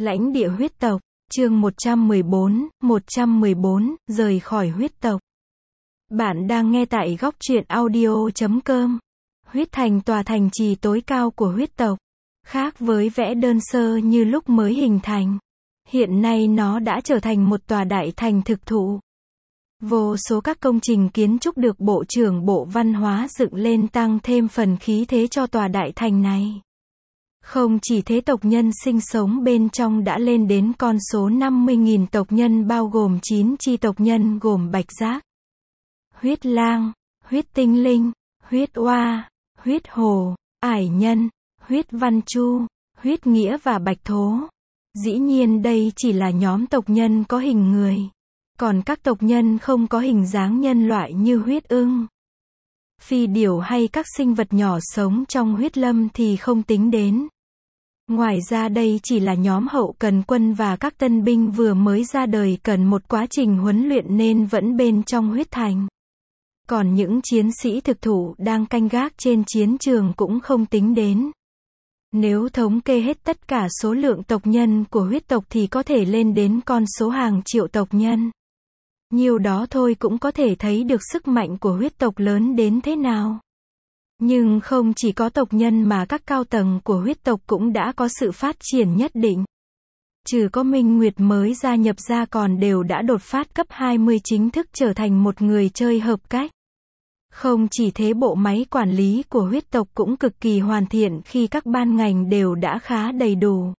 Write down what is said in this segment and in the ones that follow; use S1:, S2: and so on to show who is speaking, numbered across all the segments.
S1: Lãnh địa huyết tộc, chương 114, rời khỏi huyết tộc. Bạn đang nghe tại góc truyện audio.com. Huyết thành tòa thành trì tối cao của huyết tộc. Khác với vẻ đơn sơ như lúc mới hình thành, hiện nay nó đã trở thành một tòa đại thành thực thụ. Vô số các công trình kiến trúc được Bộ trưởng Bộ Văn hóa dựng lên tăng thêm phần khí thế cho tòa đại thành này. Không chỉ thế, tộc nhân sinh sống bên trong đã lên đến con số 50.000 tộc nhân, bao gồm 9 chi tộc nhân gồm Bạch Giác, Huyết Lang, Huyết Tinh Linh, Huyết Oa, Huyết Hồ, Ải Nhân, Huyết Văn Chu, Huyết Nghĩa và Bạch Thố. Dĩ nhiên đây chỉ là nhóm tộc nhân có hình người. Còn các tộc nhân không có hình dáng nhân loại như huyết ưng, phi điểu hay các sinh vật nhỏ sống trong huyết lâm thì không tính đến. Ngoài ra đây chỉ là nhóm hậu cần quân và các tân binh vừa mới ra đời cần một quá trình huấn luyện nên vẫn bên trong huyết thành. Còn những chiến sĩ thực thụ đang canh gác trên chiến trường cũng không tính đến. Nếu thống kê hết tất cả số lượng tộc nhân của huyết tộc thì có thể lên đến con số hàng triệu tộc nhân. Nhiều đó thôi cũng có thể thấy được sức mạnh của huyết tộc lớn đến thế nào. Nhưng không chỉ có tộc nhân mà các cao tầng của huyết tộc cũng đã có sự phát triển nhất định. Trừ có Minh Nguyệt mới gia nhập ra còn đều đã đột phát cấp 20 chính thức trở thành một người chơi hợp cách. Không chỉ thế, bộ máy quản lý của huyết tộc cũng cực kỳ hoàn thiện khi các ban ngành đều đã khá đầy đủ.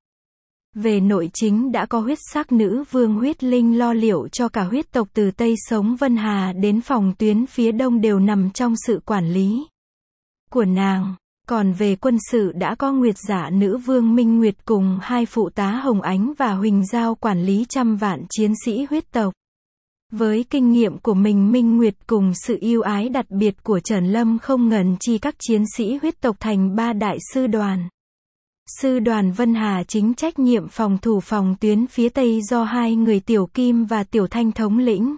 S1: Về nội chính đã có huyết sắc nữ vương huyết linh lo liệu cho cả huyết tộc từ Tây Sống Vân Hà đến phòng tuyến phía đông đều nằm trong sự quản lý của nàng. Còn về quân sự đã có Nguyệt Giả nữ vương Minh Nguyệt cùng hai phụ tá Hồng Ánh và Huỳnh Giao quản lý trăm vạn chiến sĩ huyết tộc. Với kinh nghiệm của mình, Minh Nguyệt cùng sự yêu ái đặc biệt của Trần Lâm không ngần chi các chiến sĩ huyết tộc thành 3 đại sư đoàn. Sư đoàn Vân Hà chính trách nhiệm phòng thủ phòng tuyến phía Tây do hai người Tiểu Kim và Tiểu Thanh thống lĩnh.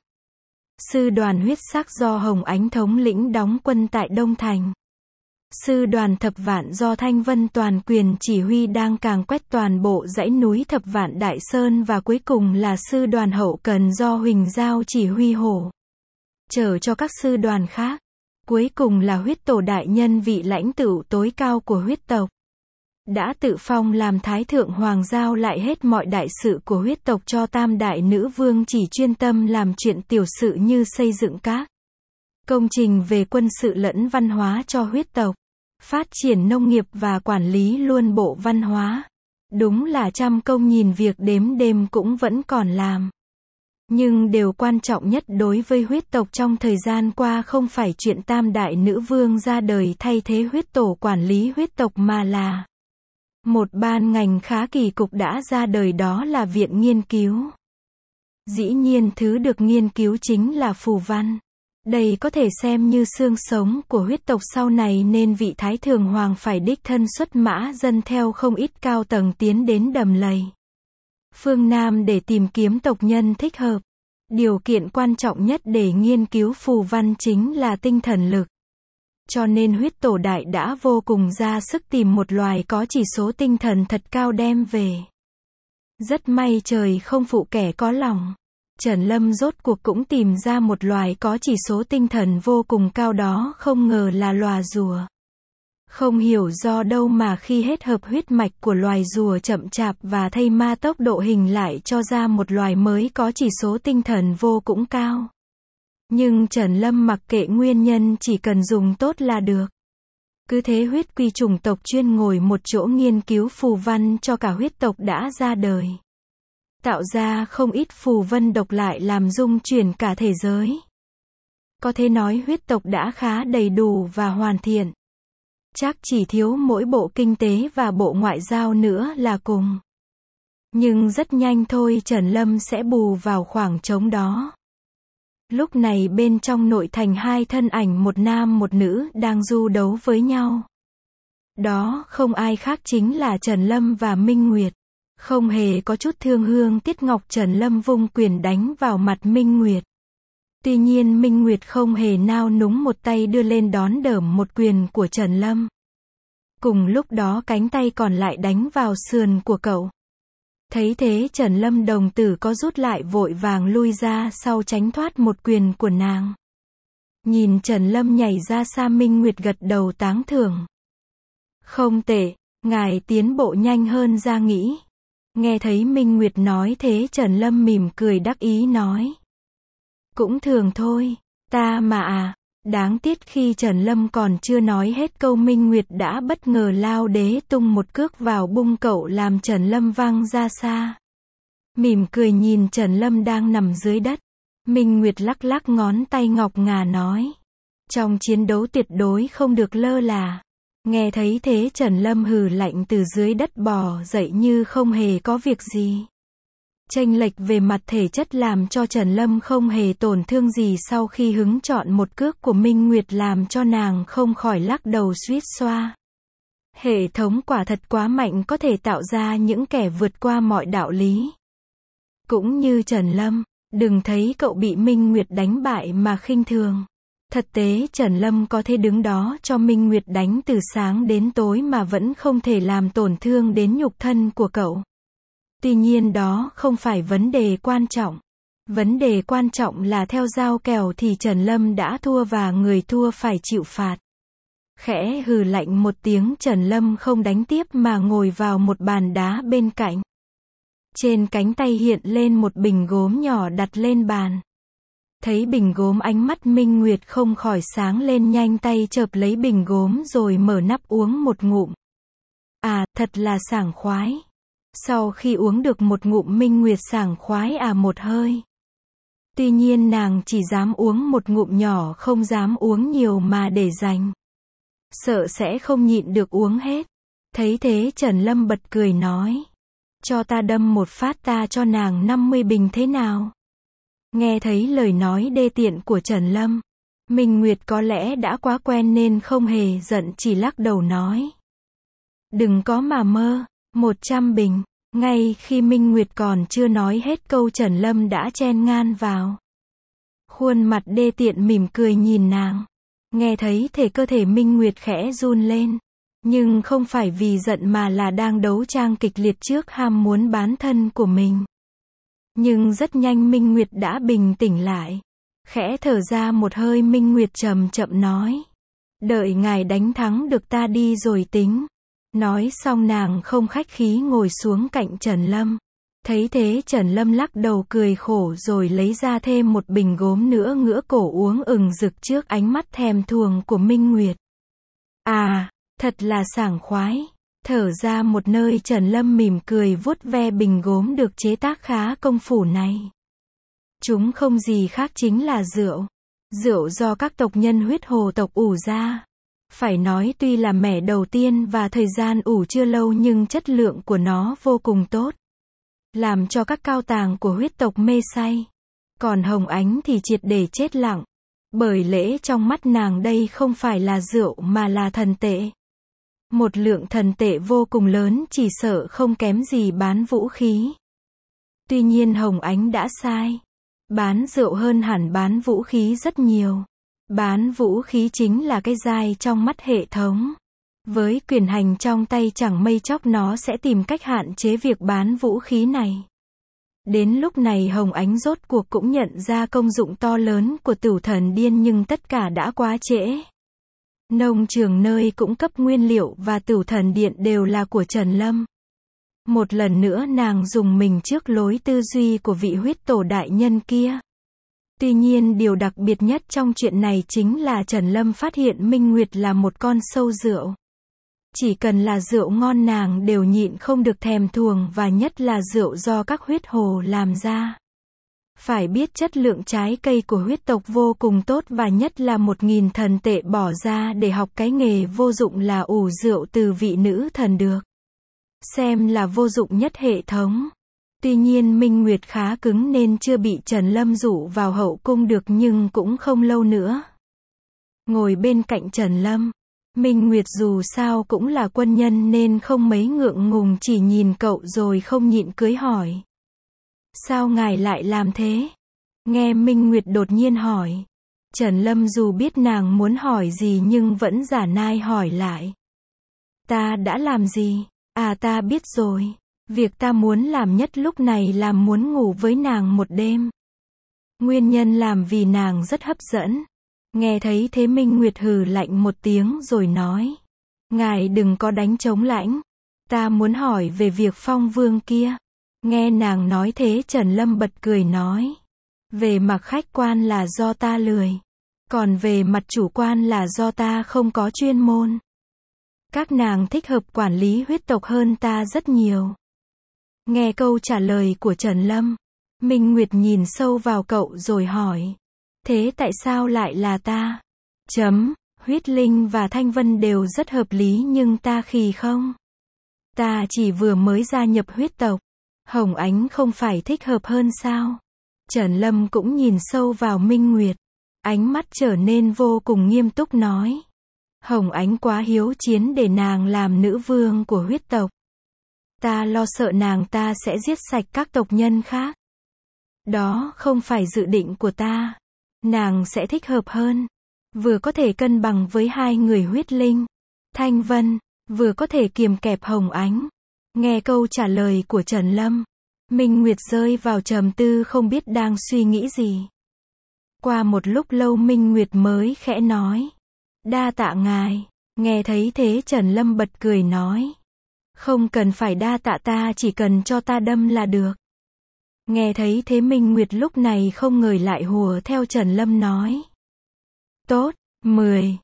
S1: Sư đoàn huyết sắc do Hồng Ánh thống lĩnh đóng quân tại Đông Thành. Sư đoàn Thập Vạn do Thanh Vân toàn quyền chỉ huy đang càn quét toàn bộ dãy núi Thập Vạn Đại Sơn, và cuối cùng là sư đoàn hậu cần do Huỳnh Giao chỉ huy hỗ trợ cho các sư đoàn khác. Cuối cùng là huyết tổ đại nhân, vị lãnh tụ tối cao của huyết tộc. Đã tự phong làm Thái Thượng Hoàng, giao lại hết mọi đại sự của huyết tộc cho Tam Đại Nữ Vương, chỉ chuyên tâm làm chuyện tiểu sự như xây dựng các công trình về quân sự lẫn văn hóa cho huyết tộc, phát triển nông nghiệp và quản lý luôn bộ văn hóa. Đúng là trăm công nghìn việc, đếm đêm cũng vẫn còn làm. Nhưng điều quan trọng nhất đối với huyết tộc trong thời gian qua không phải chuyện Tam Đại Nữ Vương ra đời thay thế huyết tổ quản lý huyết tộc, mà là một ban ngành khá kỳ cục đã ra đời, đó là Viện Nghiên cứu. Dĩ nhiên thứ được nghiên cứu chính là phù văn. Đây có thể xem như xương sống của huyết tộc sau này, nên vị Thái Thượng Hoàng phải đích thân xuất mã dân theo không ít cao tầng tiến đến Đầm Lầy phương Nam để tìm kiếm tộc nhân thích hợp. Điều kiện quan trọng nhất để nghiên cứu phù văn chính là tinh thần lực. Cho nên huyết tổ đại đã vô cùng ra sức tìm một loài có chỉ số tinh thần thật cao đem về. Rất may trời không phụ kẻ có lòng. Trần Lâm rốt cuộc cũng tìm ra một loài có chỉ số tinh thần vô cùng cao, đó không ngờ là loài rùa. Không hiểu do đâu mà khi hết hợp huyết mạch của loài rùa chậm chạp và thây ma tốc độ hình lại cho ra một loài mới có chỉ số tinh thần vô cùng cao. Nhưng Trần Lâm mặc kệ nguyên nhân, chỉ cần dùng tốt là được. Cứ thế huyết quy chủng tộc chuyên ngồi một chỗ nghiên cứu phù văn cho cả huyết tộc đã ra đời. Tạo ra không ít phù vân độc lại làm rung chuyển cả thế giới. Có thể nói huyết tộc đã khá đầy đủ và hoàn thiện. Chắc chỉ thiếu mỗi bộ kinh tế và bộ ngoại giao nữa là cùng. Nhưng rất nhanh thôi Trần Lâm sẽ bù vào khoảng trống đó. Lúc này bên trong nội thành, hai thân ảnh một nam một nữ đang du đấu với nhau. Đó không ai khác chính là Trần Lâm và Minh Nguyệt. Không hề có chút thương hương tiếc ngọc, Trần Lâm vung quyền đánh vào mặt Minh Nguyệt. Tuy nhiên Minh Nguyệt không hề nao núng, một tay đưa lên đón đởm một quyền của Trần Lâm. Cùng lúc đó cánh tay còn lại đánh vào sườn của cậu. Thấy thế Trần Lâm đồng tử có rút lại vội vàng lui ra sau tránh thoát một quyền của nàng. Nhìn Trần Lâm nhảy ra xa, Minh Nguyệt gật đầu tán thưởng. Không tệ, ngài tiến bộ nhanh hơn ra nghĩ. Nghe thấy Minh Nguyệt nói thế Trần Lâm mỉm cười đắc ý nói. Cũng thường thôi, ta mà à. Đáng tiếc khi Trần Lâm còn chưa nói hết câu Minh Nguyệt đã bất ngờ lao đế tung một cước vào bung cậu làm Trần Lâm văng ra xa. Mỉm cười nhìn Trần Lâm đang nằm dưới đất. Minh Nguyệt lắc lắc ngón tay ngọc ngà nói. Trong chiến đấu tuyệt đối không được lơ là. Nghe thấy thế Trần Lâm hừ lạnh từ dưới đất bò dậy như không hề có việc gì. Chênh lệch về mặt thể chất làm cho Trần Lâm không hề tổn thương gì sau khi hứng chọn một cước của Minh Nguyệt làm cho nàng không khỏi lắc đầu suýt xoa. Hệ thống quả thật quá mạnh, có thể tạo ra những kẻ vượt qua mọi đạo lý. Cũng như Trần Lâm, đừng thấy cậu bị Minh Nguyệt đánh bại mà khinh thường. Thực tế Trần Lâm có thể đứng đó cho Minh Nguyệt đánh từ sáng đến tối mà vẫn không thể làm tổn thương đến nhục thân của cậu. Tuy nhiên đó không phải vấn đề quan trọng. Vấn đề quan trọng là theo giao kèo thì Trần Lâm đã thua và người thua phải chịu phạt. Khẽ hừ lạnh một tiếng Trần Lâm không đánh tiếp mà ngồi vào một bàn đá bên cạnh. Trên cánh tay hiện lên một bình gốm nhỏ đặt lên bàn. Thấy bình gốm ánh mắt Minh Nguyệt không khỏi sáng lên, nhanh tay chợp lấy bình gốm rồi mở nắp uống một ngụm. À, thật là sảng khoái. Sau khi uống được một ngụm Minh Nguyệt sảng khoái một hơi. Tuy nhiên nàng chỉ dám uống một ngụm nhỏ, không dám uống nhiều mà để dành. Sợ sẽ không nhịn được uống hết. Thấy thế Trần Lâm bật cười nói. Cho ta đâm một phát, ta cho nàng 50 bình thế nào? Nghe thấy lời nói đê tiện của Trần Lâm, Minh Nguyệt có lẽ đã quá quen nên không hề giận, chỉ lắc đầu nói. Đừng có mà mơ, 100 bình. Ngay khi Minh Nguyệt còn chưa nói hết câu Trần Lâm đã chen ngang vào. Khuôn mặt đê tiện mỉm cười nhìn nàng. Nghe thấy thể cơ thể Minh Nguyệt khẽ run lên. Nhưng không phải vì giận mà là đang đấu trang kịch liệt trước ham muốn bán thân của mình. Nhưng rất nhanh Minh Nguyệt đã bình tĩnh lại. Khẽ thở ra một hơi Minh Nguyệt chậm chậm nói. Đợi ngài đánh thắng được ta đi rồi tính. Nói xong nàng không khách khí ngồi xuống cạnh Trần Lâm. Thấy thế Trần Lâm lắc đầu cười khổ rồi lấy ra thêm một bình gốm nữa ngửa cổ uống ừng rực trước ánh mắt thèm thuồng của Minh Nguyệt. À, thật là sảng khoái. Thở ra một nơi Trần Lâm mỉm cười vuốt ve bình gốm được chế tác khá công phu này. Chúng không gì khác chính là rượu. Rượu do các tộc nhân huyết hồ tộc ủ ra. Phải nói tuy là mẻ đầu tiên và thời gian ủ chưa lâu nhưng chất lượng của nó vô cùng tốt. Làm cho các cao tàng của huyết tộc mê say. Còn Hồng Ánh thì triệt để chết lặng. Bởi lẽ trong mắt nàng đây không phải là rượu mà là thần tệ. Một lượng thần tệ vô cùng lớn, chỉ sợ không kém gì bán vũ khí. Tuy nhiên Hồng Ánh đã sai. Bán rượu hơn hẳn bán vũ khí rất nhiều. Bán vũ khí chính là cái dai trong mắt hệ thống. Với quyền hành trong tay chẳng mây chốc nó sẽ tìm cách hạn chế việc bán vũ khí này. Đến lúc này Hồng Ánh rốt cuộc cũng nhận ra công dụng to lớn của Tửu Thần Điên, nhưng tất cả đã quá trễ. Nông trường nơi cung cấp nguyên liệu và Tửu Thần Điện đều là của Trần Lâm. Một lần nữa nàng dùng mình trước lối tư duy của vị huyết tổ đại nhân kia. Tuy nhiên điều đặc biệt nhất trong chuyện này chính là Trần Lâm phát hiện Minh Nguyệt là một con sâu rượu. Chỉ cần là rượu ngon nàng đều nhịn không được thèm thuồng, và nhất là rượu do các huyết hồ làm ra. Phải biết chất lượng trái cây của huyết tộc vô cùng tốt, và nhất là 1000 thần tệ bỏ ra để học cái nghề vô dụng là ủ rượu từ vị nữ thần được xem là vô dụng nhất hệ thống. Tuy nhiên Minh Nguyệt khá cứng nên chưa bị Trần Lâm dụ vào hậu cung được, nhưng cũng không lâu nữa. Ngồi bên cạnh Trần Lâm, Minh Nguyệt dù sao cũng là quân nhân nên không mấy ngượng ngùng, chỉ nhìn cậu rồi không nhịn cưới hỏi. Sao ngài lại làm thế? Nghe Minh Nguyệt đột nhiên hỏi. Trần Lâm dù biết nàng muốn hỏi gì nhưng vẫn giả nai hỏi lại. Ta đã làm gì? À, ta biết rồi. Việc ta muốn làm nhất lúc này là muốn ngủ với nàng một đêm. Nguyên nhân làm vì nàng rất hấp dẫn. Nghe thấy thế Minh Nguyệt hừ lạnh một tiếng rồi nói. Ngài đừng có đánh trống lãnh. Ta muốn hỏi về việc Phong Vương kia. Nghe nàng nói thế Trần Lâm bật cười nói. Về mặt khách quan là do ta lười. Còn về mặt chủ quan là do ta không có chuyên môn. Các nàng thích hợp quản lý huyết tộc hơn ta rất nhiều. Nghe câu trả lời của Trần Lâm, Minh Nguyệt nhìn sâu vào cậu rồi hỏi. Thế tại sao lại là ta? Huyết Linh và Thanh Vân đều rất hợp lý nhưng ta khì không? Ta chỉ vừa mới gia nhập huyết tộc. Hồng Ánh không phải thích hợp hơn sao? Trần Lâm cũng nhìn sâu vào Minh Nguyệt. Ánh mắt trở nên vô cùng nghiêm túc nói. Hồng Ánh quá hiếu chiến để nàng làm nữ vương của huyết tộc. Ta lo sợ nàng ta sẽ giết sạch các tộc nhân khác. Đó không phải dự định của ta. Nàng sẽ thích hợp hơn. Vừa có thể cân bằng với hai người huyết linh, Thanh Vân, vừa có thể kiềm kẹp Hồng Ánh. Nghe câu trả lời của Trần Lâm, Minh Nguyệt rơi vào trầm tư không biết đang suy nghĩ gì. Qua một lúc lâu Minh Nguyệt mới khẽ nói. Đa tạ ngài. Nghe thấy thế Trần Lâm bật cười nói. Không cần phải đa tạ ta, chỉ cần cho ta đâm là được. Nghe thấy thế Minh Nguyệt lúc này không ngời lại hùa theo Trần Lâm nói. Tốt, 10,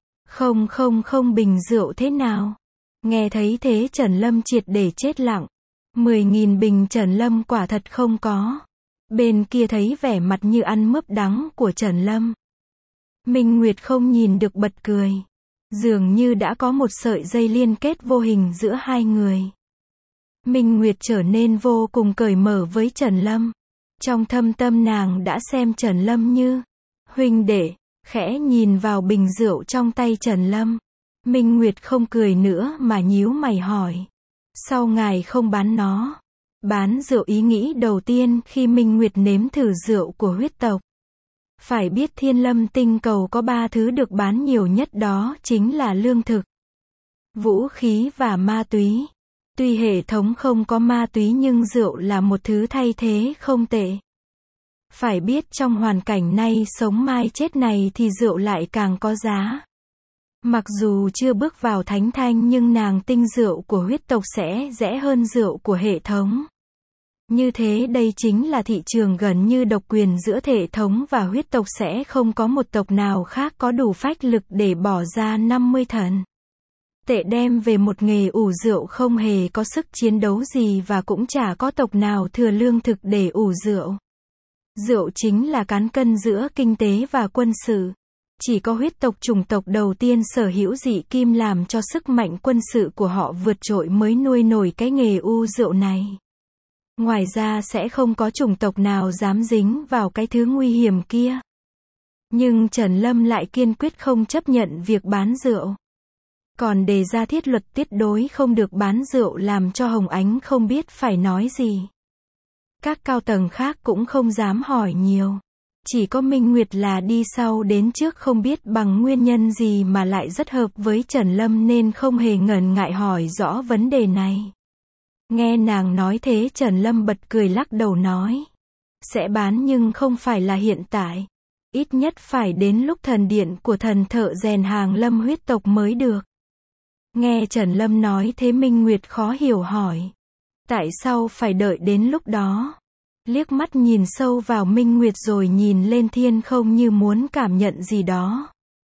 S1: 000 bình rượu thế nào? Nghe thấy thế Trần Lâm triệt để chết lặng. 10.000 bình Trần Lâm quả thật không có. Bên kia thấy vẻ mặt như ăn mướp đắng của Trần Lâm. Minh Nguyệt không nhìn được bật cười. Dường như đã có một sợi dây liên kết vô hình giữa hai người. Minh Nguyệt trở nên vô cùng cởi mở với Trần Lâm. Trong thâm tâm nàng đã xem Trần Lâm như huynh đệ, khẽ nhìn vào bình rượu trong tay Trần Lâm. Minh Nguyệt không cười nữa mà nhíu mày hỏi. Sao ngài không bán nó? Bán rượu ý nghĩ đầu tiên khi Minh Nguyệt nếm thử rượu của huyết tộc. Phải biết Thiên Lâm tinh cầu có 3 thứ được bán nhiều nhất, đó chính là lương thực, vũ khí và ma túy. Tuy hệ thống không có ma túy nhưng rượu là một thứ thay thế không tệ. Phải biết trong hoàn cảnh nay sống mai chết này thì rượu lại càng có giá. Mặc dù chưa bước vào thánh thanh nhưng nàng tinh rượu của huyết tộc sẽ rẻ hơn rượu của hệ thống. Như thế đây chính là thị trường gần như độc quyền giữa hệ thống và huyết tộc, sẽ không có một tộc nào khác có đủ phách lực để bỏ ra 50 thần tệ đem về một nghề ủ rượu không hề có sức chiến đấu gì, và cũng chả có tộc nào thừa lương thực để ủ rượu. Rượu chính là cán cân giữa kinh tế và quân sự. Chỉ có huyết tộc, chủng tộc đầu tiên sở hữu dị kim làm cho sức mạnh quân sự của họ vượt trội mới nuôi nổi cái nghề ủ rượu này. Ngoài ra sẽ không có chủng tộc nào dám dính vào cái thứ nguy hiểm kia. Nhưng Trần Lâm lại kiên quyết không chấp nhận việc bán rượu. Còn đề ra thiết luật tuyệt đối không được bán rượu, làm cho Hồng Ánh không biết phải nói gì. Các cao tầng khác cũng không dám hỏi nhiều. Chỉ có Minh Nguyệt là đi sau đến trước, không biết bằng nguyên nhân gì mà lại rất hợp với Trần Lâm nên không hề ngần ngại hỏi rõ vấn đề này. Nghe nàng nói thế Trần Lâm bật cười lắc đầu nói. Sẽ bán nhưng không phải là hiện tại. Ít nhất phải đến lúc thần điện của thần thợ rèn hàng Lâm huyết tộc mới được. Nghe Trần Lâm nói thế Minh Nguyệt khó hiểu hỏi. Tại sao phải đợi đến lúc đó? Liếc mắt nhìn sâu vào Minh Nguyệt rồi nhìn lên thiên không như muốn cảm nhận gì đó.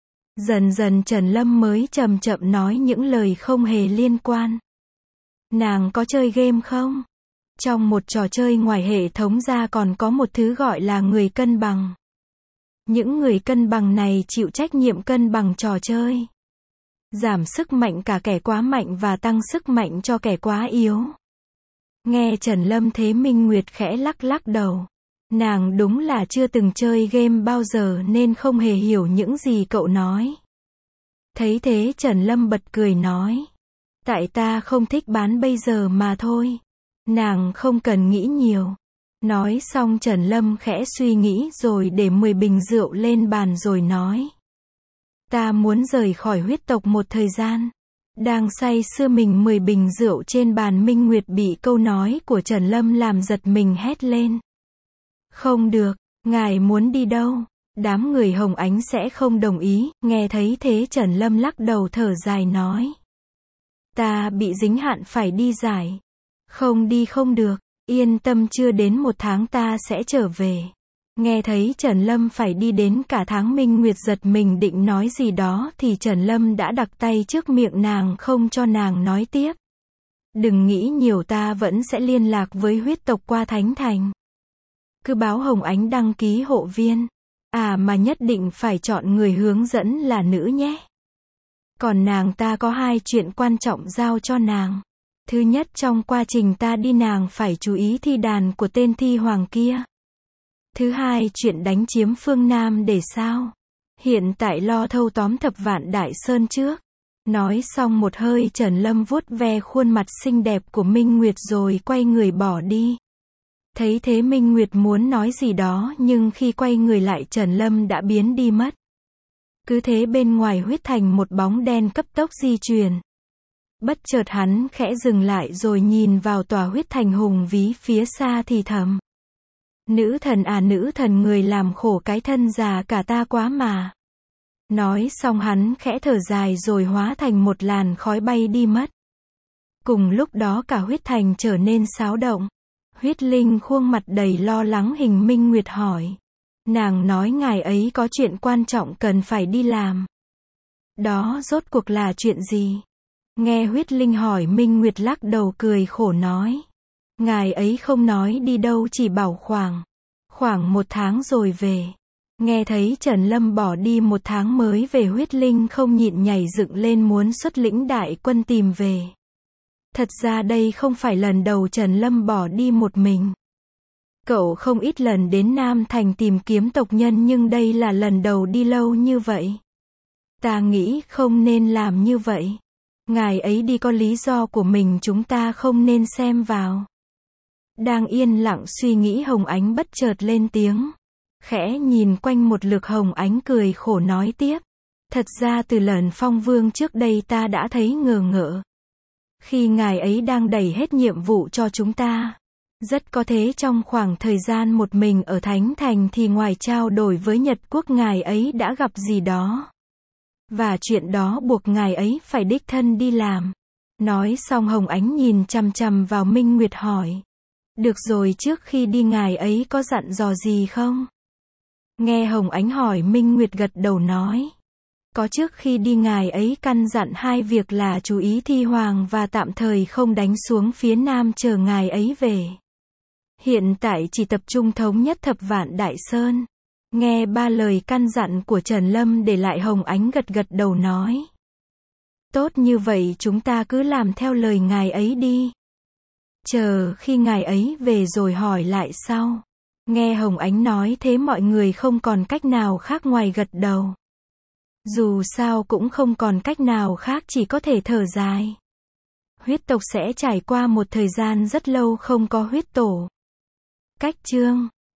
S1: Dần dần Trần Lâm mới chậm chậm nói những lời không hề liên quan. Nàng có chơi game không? Trong một trò chơi ngoài hệ thống ra còn có một thứ gọi là người cân bằng. Những người cân bằng này chịu trách nhiệm cân bằng trò chơi. Giảm sức mạnh cả kẻ quá mạnh và tăng sức mạnh cho kẻ quá yếu. Nghe Trần Lâm thế Minh Nguyệt khẽ lắc lắc đầu. Nàng đúng là chưa từng chơi game bao giờ nên không hề hiểu những gì cậu nói. Thấy thế Trần Lâm bật cười nói. Tại ta không thích bán bây giờ mà thôi. Nàng không cần nghĩ nhiều. Nói xong Trần Lâm khẽ suy nghĩ rồi để 10 bình rượu lên bàn rồi nói. Ta muốn rời khỏi huyết tộc một thời gian. Đang say sưa mình 10 bình rượu trên bàn, Minh Nguyệt bị câu nói của Trần Lâm làm giật mình hét lên. Không được, ngài muốn đi đâu? Đám người Hồng Ánh sẽ không đồng ý, nghe thấy thế Trần Lâm lắc đầu thở dài nói. Ta bị dính hạn phải đi giải. Không đi không được, yên tâm chưa đến 1 tháng ta sẽ trở về. Nghe thấy Trần Lâm phải đi đến cả tháng, Minh Nguyệt giật mình định nói gì đó thì Trần Lâm đã đặt tay trước miệng nàng không cho nàng nói tiếp. Đừng nghĩ nhiều, ta vẫn sẽ liên lạc với huyết tộc qua Thánh Thành. Cứ báo Hồng Ánh đăng ký hộ viên. À mà nhất định phải chọn người hướng dẫn là nữ nhé. Còn nàng ta có 2 chuyện quan trọng giao cho nàng. Thứ nhất, trong quá trình ta đi nàng phải chú ý thi đàn của tên thi hoàng kia. Thứ hai, chuyện đánh chiếm phương Nam để sao. Hiện tại lo thâu tóm Thập Vạn Đại Sơn trước. Nói xong một hơi Trần Lâm vuốt ve khuôn mặt xinh đẹp của Minh Nguyệt rồi quay người bỏ đi. Thấy thế Minh Nguyệt muốn nói gì đó nhưng khi quay người lại Trần Lâm đã biến đi mất. Cứ thế bên ngoài huyết thành một bóng đen cấp tốc di chuyển. Bất chợt hắn khẽ dừng lại rồi nhìn vào tòa huyết thành hùng vĩ phía xa thì thầm. Nữ thần à nữ thần, người làm khổ cái thân già cả ta quá mà. Nói xong hắn khẽ thở dài rồi hóa thành một làn khói bay đi mất. Cùng lúc đó cả huyết thành trở nên xáo động. Huyết Linh khuôn mặt đầy lo lắng hình Minh Nguyệt hỏi. Nàng nói ngài ấy có chuyện quan trọng cần phải đi làm. Đó rốt cuộc là chuyện gì? Nghe Huyết Linh hỏi Minh Nguyệt lắc đầu cười khổ nói. Ngài ấy không nói đi đâu, chỉ bảo khoảng 1 tháng rồi về. Nghe thấy Trần Lâm bỏ đi 1 tháng mới về, Huyết Linh không nhịn nhảy dựng lên muốn xuất lĩnh đại quân tìm về. Thật ra đây không phải lần đầu Trần Lâm bỏ đi một mình. Cậu không ít lần đến Nam Thành tìm kiếm tộc nhân nhưng đây là lần đầu đi lâu như vậy. Ta nghĩ không nên làm như vậy. Ngài ấy đi có lý do của mình, chúng ta không nên xem vào. Đang yên lặng suy nghĩ Hồng Ánh bất chợt lên tiếng. Khẽ nhìn quanh một lượt Hồng Ánh cười khổ nói tiếp. Thật ra từ lần Phong Vương trước đây ta đã thấy ngờ ngợ. Khi ngài ấy đang đẩy hết nhiệm vụ cho chúng ta. Rất có thể trong khoảng thời gian một mình ở Thánh Thành thì ngoài trao đổi với Nhật Quốc ngài ấy đã gặp gì đó. Và chuyện đó buộc ngài ấy phải đích thân đi làm. Nói xong Hồng Ánh nhìn chằm chằm vào Minh Nguyệt hỏi. Được rồi, trước khi đi ngài ấy có dặn dò gì không? Nghe Hồng Ánh hỏi Minh Nguyệt gật đầu nói. Có, trước khi đi ngài ấy căn dặn 2 việc là chú ý thi hoàng và tạm thời không đánh xuống phía Nam chờ ngài ấy về. Hiện tại chỉ tập trung thống nhất Thập Vạn Đại Sơn. Nghe 3 lời căn dặn của Trần Lâm để lại, Hồng Ánh gật gật đầu nói. Tốt, như vậy chúng ta cứ làm theo lời ngài ấy đi. Chờ khi ngài ấy về rồi hỏi lại sau. Nghe Hồng Ánh nói thế mọi người không còn cách nào khác ngoài gật đầu. Dù sao cũng không còn cách nào khác, chỉ có thể thở dài. Huyết tộc sẽ trải qua một thời gian rất lâu không có huyết tổ. Cách chương